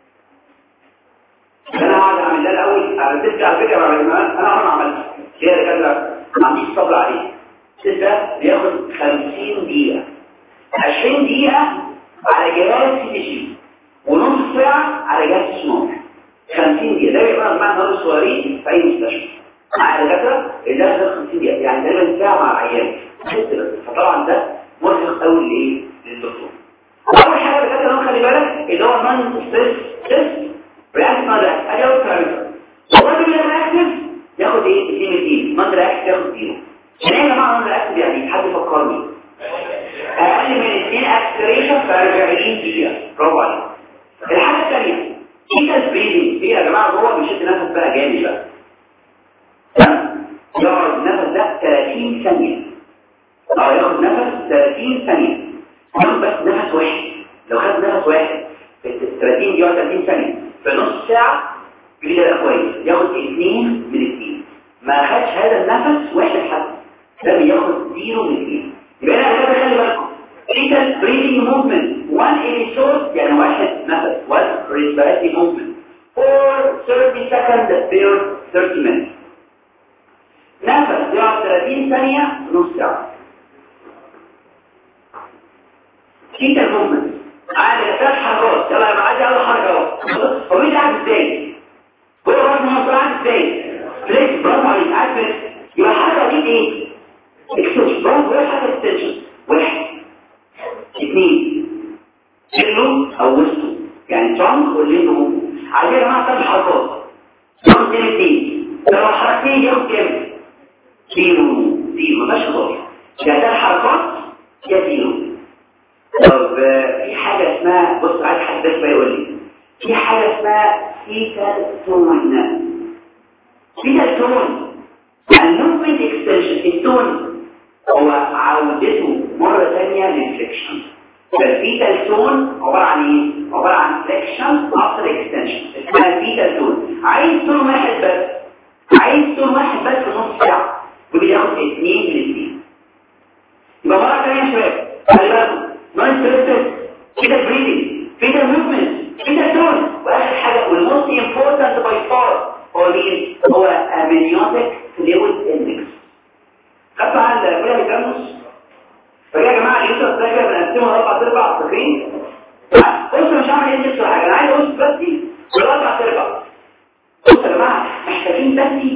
انا هقعد اعمل ده الاول على فكره بعد ما انا عمري ما عملت ليه يا دكاتره ما عنديش صبر عليه. ده بياخد 50 دقيقه 20 دقيقه على جهاز سي تي جي ونص ساعه على جهاز سمار 50 دقيقه. ده بيبقى مع النهار صغيرين في اي مستشفى مع الدكاتره اللي ده 50 دقيقه يعني تقريبا ساعه مع العيان. فطبعا ده مرهق قوي لايه للدكتور. اول حاجه الدكاتره خلي بالك اللي هو نون ستريس تيست رياكت ما ده ادي اول بارامتر. الراجل اللي رياكتيف ياخد ايه 2 نون رياكتيف ياخد 0. يعني يا جماعه نون رياكتيف يعني حد فكرني اقل من 2 اكسلريشن في 40 دقيقه. برافو عليك. الحاجه الثانيه ايتال بريدنج دي يا جماعه جوه بيشد نفس بقى جامد بقى يقعد النفس ده 30 ثانيه ياخد نفس 30 ثانيه ياخد بس نفس واحد. لو خد نفس واحد في 30 دقيقه 30 ثانيه في نص ساعه كده كويس ياخد 2 من 2 ما خدش هذا النفس واحد حتى ده بياخد 0 من 2. يبقى انا كده خلي بالكم ايتال بريدنج موفمنت 1 episode يعني واحد نفس 1 respiratory movement for 30 seconds per 30 minutes. نفس يقعد 30 ثانيه نص ساعه. ايتال موفمنت عادي 3 حركات يلا يبقى عادي اول حركه اهو. هو مين قاعد ازاي؟ هو راس مصر قاعد ازاي؟ فليكس برافو عليك قاعد فليكس. يبقى الحركه دي ايه؟ اكستنشن برافو ايه حركه اكستنشن 1 2 كيلو او وسطه يعني ترانك واللينو عايزين يا جماعه 3 حركات ياخد 2 لو حركتين ياخد كام؟ 0 مفيش غلط يعني 3 حركات يا 0. طب في حاجه اسمها بص عايز حد بس يقول لي في حاجه اسمها فيتال تون. فيتال تون الموفمنت اكستنشن التون هو عودته مره ثانيه للفليكشن. فالفيتال تون عباره عن ايه؟ عباره عن فليكشن افتر اكستنشن اسمها فيتال تون. عايز تون واحد بس في نص ساعه وبياخد 2 من 2. يبقى مره ثانيه يا شباب خلي بالكم نون ستريس كده بريدنج كده موفمنت كده تون. واخر حاجه والموست امبورتنت باي فار هو مين؟ هو امنيوتيك فلويد اندكس. خدتوا على الفيلم الجاموس فجاء يا جماعه اليوتر ده كده بنقسمه 4 ارباع فاكرين بص مش هعمل ايه نفس حاجه، انا عايز اقول بس والاربع تربع. بص يا جماعه محتاجين بس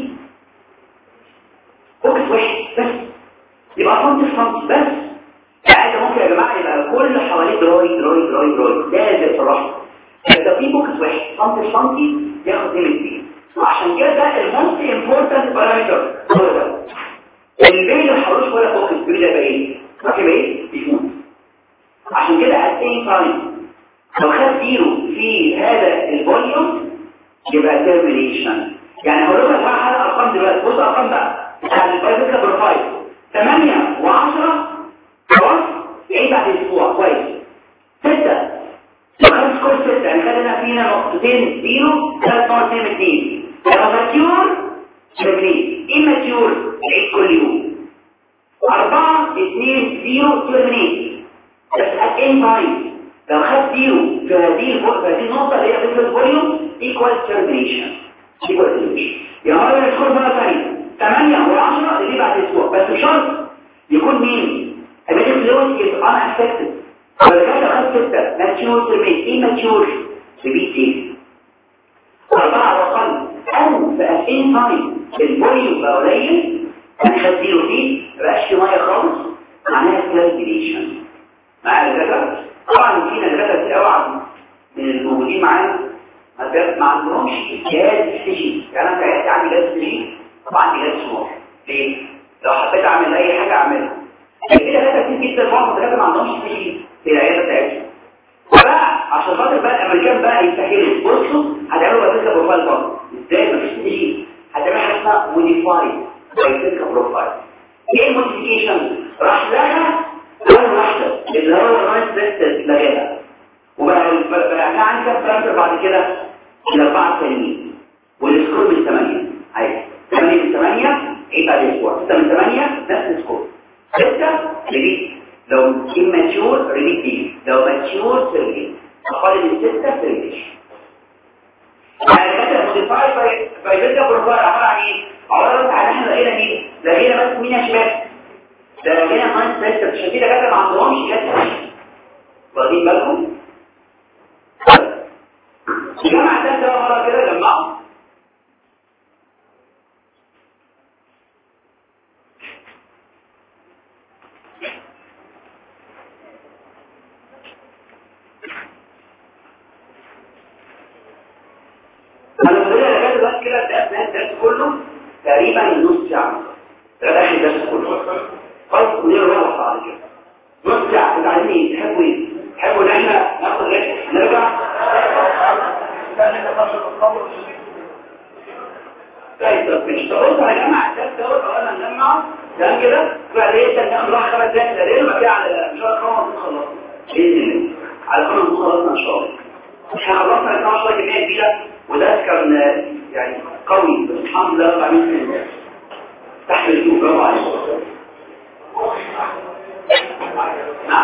بوكس واحد بس يبقى سنتي بس. يعني ممكن يا جماعه يبقى كل حواليه دراي لازم صراحه. ده في بوكس واحد سنتي ياخد من عشان كده ده الموست امبورتنت بارامتر هو ده. البين اللي حواليه ولا بوكس بيقول ده ايه؟ راكب ايه؟ بيفوت. عشان كده اتين تايم لو خد زيرو في هذا الفوليوم يبقى تيرمينيشن. يعني هقول لكم يا جماعه على ارقام دلوقتي. بصوا ارقام بقى بتاع البايوكا بروفايل 8 و10 خلاص ايه بعد اسبوع كويس. 6 لو سكور 6 يعني خدنا فينا نقطتين زيرو 3 نقطتين 2. لو ماتيور تيرمينيت اماتيور عيد كل يوم 4 2 0 تيرمينيت. بس اتين تايم لو خد زيرو في هذه النقطه اللي هي بيزنس فوليوم ايكوال تيرمينيشن. يا مرة السكور مرة ثانية 8 و10 اللي بعد اسبوع. بس بشرط يكون مين؟ الميديك فلويد از ان افكتد. ولو كان خد 6 ماتيور تيرمينيت ايه ماتيور ريبيت ايه 4 واقل او في اتين تايم الفوليوم بقى قليل يعني خد زيرو دي مبقاش في ميه خالص معناها تيرمينيشن. معايا الدكاتره؟ طبعا فينا دكاتره كتير قوي من الموجودين معانا ما عندهمش جهاز استشي. يعني انا ساعتها عندي جهاز استشي وعندي جهاز سمار. ليه؟ لو حبيت اعمل اي حاجه اعملها. كده دكاتره كتير جدا معظم الدكاتره ما عندهمش استشي في العياده بتاعتهم. فبقى عشان خاطر بقى الامريكان بقى يستحيلوا بصوا هتعملوا بايوكا بروفايل برضه. ازاي؟ مفيش استشي. هتعمل حاجه اسمها موديفايد بايوكا بروفايل. ايه الموديفيكيشن؟ راح لها اول واحده اللي هو الرايت بريست لغاها وبقى عندي كام بارامتر بعد كده الاربعه الثانيين والسكور من 8 عادي 8 من 8 ايه بعد اسبوع 6 من 8 نفس السكور 6 ريبيت لو اماتيور ريبيت دي لو ماتيور ريبيت اقل من 6 ريبيت. يعني مثلا موديفاي بايوكا بروفايل عباره عن ايه؟ عباره عن احنا لقينا مين؟ لقينا بس مين يا شباب؟ ده لقينا مايند سيستم. عشان كده كده ما عندهمش جهاز واخدين بالكم؟ جمع ده مرة كده جمعهم انا بقول لك دلوقتي كده الدرس كله تقريبا نص ساعه. ده اخر الدرس كله خلاص ونروح بعد كده نص ساعه. انتوا عايزين ايه؟ تحبوا ايه؟ تحبوا ان احنا ناخد ريست نرجع طيب مش تقولوا هنجمع الدرس دوت اولا نجمعه تمام كده بعدين ناخد راحه 5 دقايق تقريبا بعد كده على ان شاء الله خلصنا باذن الله على خلاص خلصنا ان شاء الله. احنا خلصنا 12 كميه كبيره وده كان يعني قوي بس الحمد لله رب العالمين تحمل الجو. برافو عليك. نعم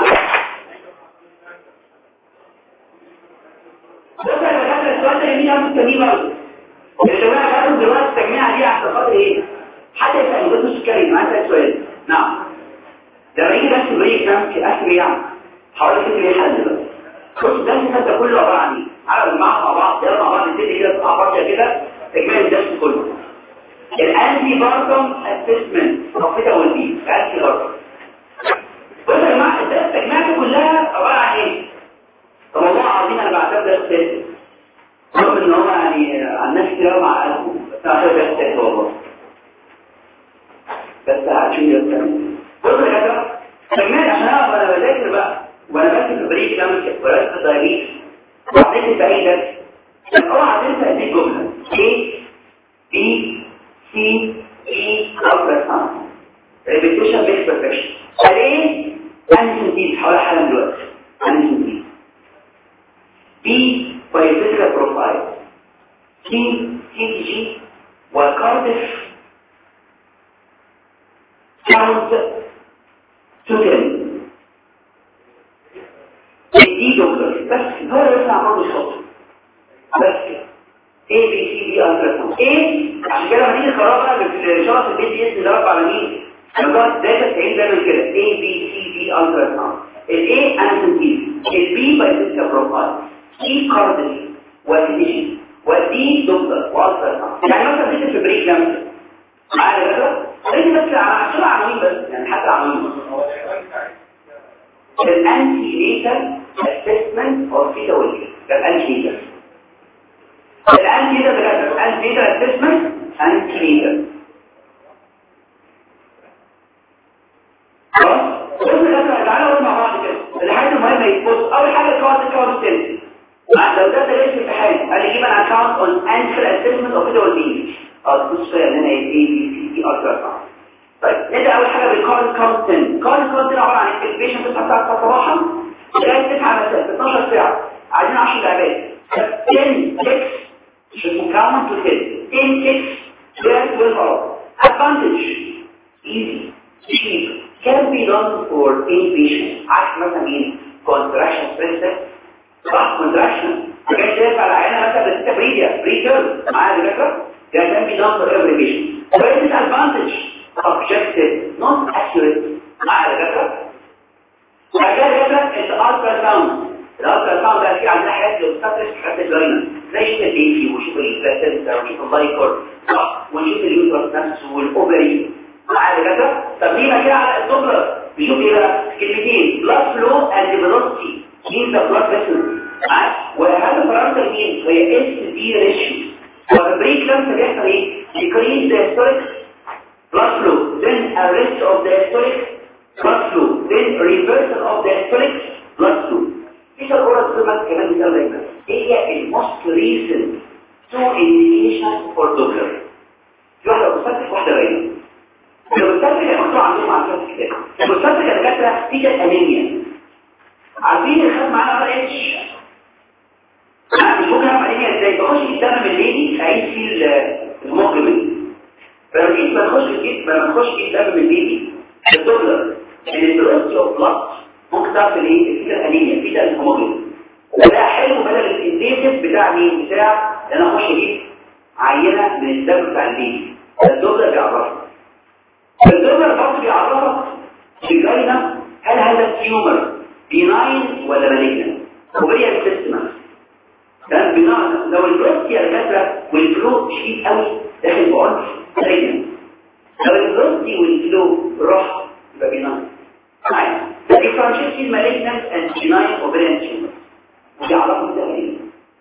بص انا فاكر السؤال ده يمين قوي التميم قوي اللي انا فاكره دلوقتي التجميع دي عشان خاطر ايه؟ حتى يسالني بس مش كلمه معايا السؤال. نعم لما يجي بس بريك كام في اخر يعني حوالي كده بيحل بس. بص ده الكتاب كله عباره عن ايه؟ على الجماعه مع بعض يلا مع بعض نبتدي كده بقى كده تجميع الدرس كله. الانتي بارتم اسسمنت توقيتها والبي الانتي بارتم. بص يا جماعه التجميعات كلها عباره عن ايه؟ طب والله العظيم انا بعتبر ده السادس رغم ان هو يعني عن ناس كتير مع قلبه بس انا بعتبر ده السادس والله بس هتشوف الثاني. بص يا جماعه تجميعات عشان انا بذاكر بقى وانا بكتب البريك ده مش ولا بكتب الدايريك وعطيت البعيد ده اوعى تنسى دي الجمله A B C E ultrasound repetition makes perfection. ايه انا سنتيز حوالي حالا دلوقتي انا سنتيز B بايوفيزيكال بروفايل C CTG وكارديف ساوند توتال دي دوبلر بس هو يسمع برضه صوت بس A B C D ultrasound A عشان كده لما نيجي نقرا بقى بالشرط البي دي اس اللي رفع على مين نقرا داتا 90 دايما كده A B C D ultrasound ال A انا سنتيز ال B بايوفيزيكال دي كارديو ودي ودي دوبلر واصلا. يعني مثلا دي في بريك لامس معايا كده لازم بس عشان عناوين بس يعني حتى عناوين الانتي ليتال اسسمنت اور فيتال ده الانتي ليتال الانتي ليتال ده الانتي ليتال اسسمنت انتي ليتال خلاص. تعالوا نقول مع بعض كده الحاجات المهمه يبص اول حاجه الكاونت تاني لو ده درس امتحان قال لي جيب انا اكونت اون انسر اسسمنت اوف فيتال بي بص فيها ان انا اي بي سي دي ار. طيب نبدا اول حاجه بالكارد كونتنت. كارد كونتنت عباره عن البيشنت بتصحى الساعه صباحا لغايه 9 مساء 12 ساعه عايزين 10 لعبات 10 6 مش مكون تو 10 6 there 12 hours. Advantage easy cheap can be done for any patient. عارف مثلا مين contraction stress صح contraction حاجات ترفع العينه مثلا بالتبريديا بريتر معايا دكاتره ده can be done for every patient. What is advantage objective not accurate معايا دكاتره حاجات دكاتره الالترا ساوند. الالترا ساوند ده في عندنا حاجات بتستخدم في حاجات الجاينه زي البيبي وشوف البلاسنتا ونشوف اللايكور ونشوف اليوترس نفسه والاوفري معايا دكاتره. طب ليه كده على الدوبلر بيشوف ايه بقى كلمتين blood flow and velocity in the blood vessels وهذا البارامتر مين هي اس دي ريشيو. والبريك لمسه بيحصل ايه decrease the systolic blood flow then arrest of the systolic blood flow then reversal of the systolic blood flow. ايش الأورا سيرمات كمان بيسأل دايما هي الموست ريسنت تو indication for Doppler. في واحدة مستفك واحدة باينة. المستفك هي مكتوب عندهم على الكتاب. المستفك يا دكاترة في الأنيميا عارفين الخد معانا ار اتش مش ممكن اعمل انيميا ازاي بخش الدم من الليلي اعيد فيه الهيموجلوبين فلو جيت ما تخش الدم من الليلي الدوبلر الفيلوسيتي اوف بلاد ممكن تعرف الايه في الانيميا في الهيموجلوبين ده حلو بدل الانتيتيف بتاع مين بتاع ان انا اخش اجيب عينه من الدم بتاع الليلي الدوبلر بيعرفك الدوبلر برضه بيعرفك الجاينه هل هذا التيومر بيناين ولا مالجنان وهي السيستم كان بناء لو البروستيا الكثره والفلو شديد قوي داخل بعنف مالجنان لو البروستي والفلو راح يبقى بيناين معايا ده differentiate malignant and benign ovarian tumor ودي علاقه بالتهريب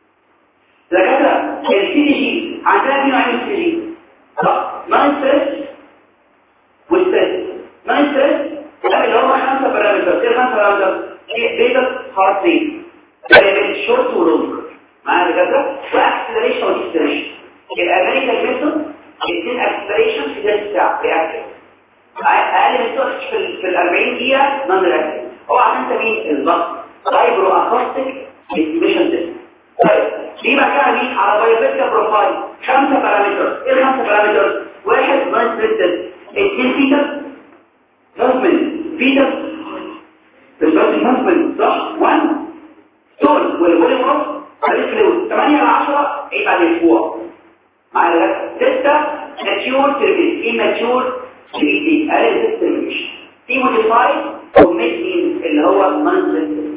دكاتره السي دي جي عندنا في نوعين من السي دي جي نون ستريس والستريس نون ستريس اللي هم 5 بارامتر ايه 5 بارامتر بيتا هارت ريت بين شورت ولونج معايا دكاتره واكسلريشن وديستريشن. الامريكان ميثود الاثنين اكسلريشن في ثلث ساعه رياكتيف اقل من توقف في ال 40 دقيقه نون رياكتيف. اوعى تنسى مين الضغط فايبرو اكوستيك استيميشن تيست. طيب دي بقى كده مين على بايوفيزيكال بروفايل 5 بارامتر ايه ال 5 بارامتر واحد نون ستريس 2 فيتال موفمنت فيتال البلد موفمنت صح 1 ستون والفوليوم اوف الفلويد 8 ل 10 ايه بعد اسبوع معايا 6 ماتيور تربيت اماتيور تربيت قال 6 مش في موديفايد وميدين اللي هو مانزل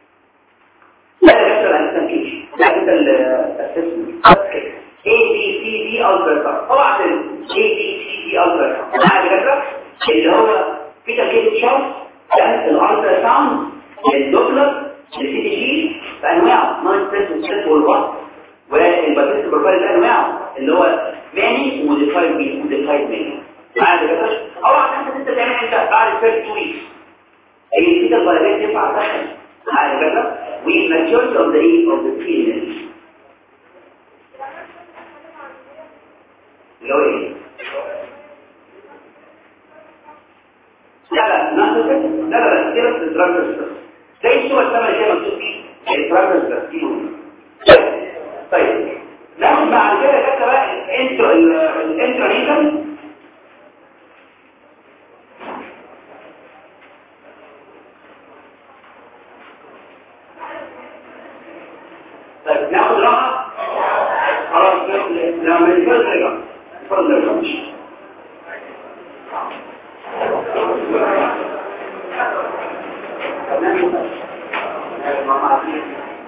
لا ده بس الانستنكيش لا ده الاسسمنت اي بي سي دي الترا طبعا اي بي سي دي الترا معايا كده اللي هو في تركيب شرط ده الالترا ساوند الدوبلر السي دي جي بانواعه نون ستريس والستريس والوات والباتيست بروفايل بانواعه اللي هو ماني وموديفايد بي موديفايد ماني معايا كده اوعى انت تعمل انت بعد 2 ويكس ايه كده البلدات تنفع تدخل معايا كده والماتيوريتي اوف ذا ايه اوف ذا فيلد اللي هو ايه لا كده في الدراجز زي الصوره الثانيه اللي مكتوب فيه الدراجز ده طيب ناخد بعد كده بقى الانترانيكال طيب ناخد راحه خلاص لما نفرض رجع اتفضل يا فندم تمام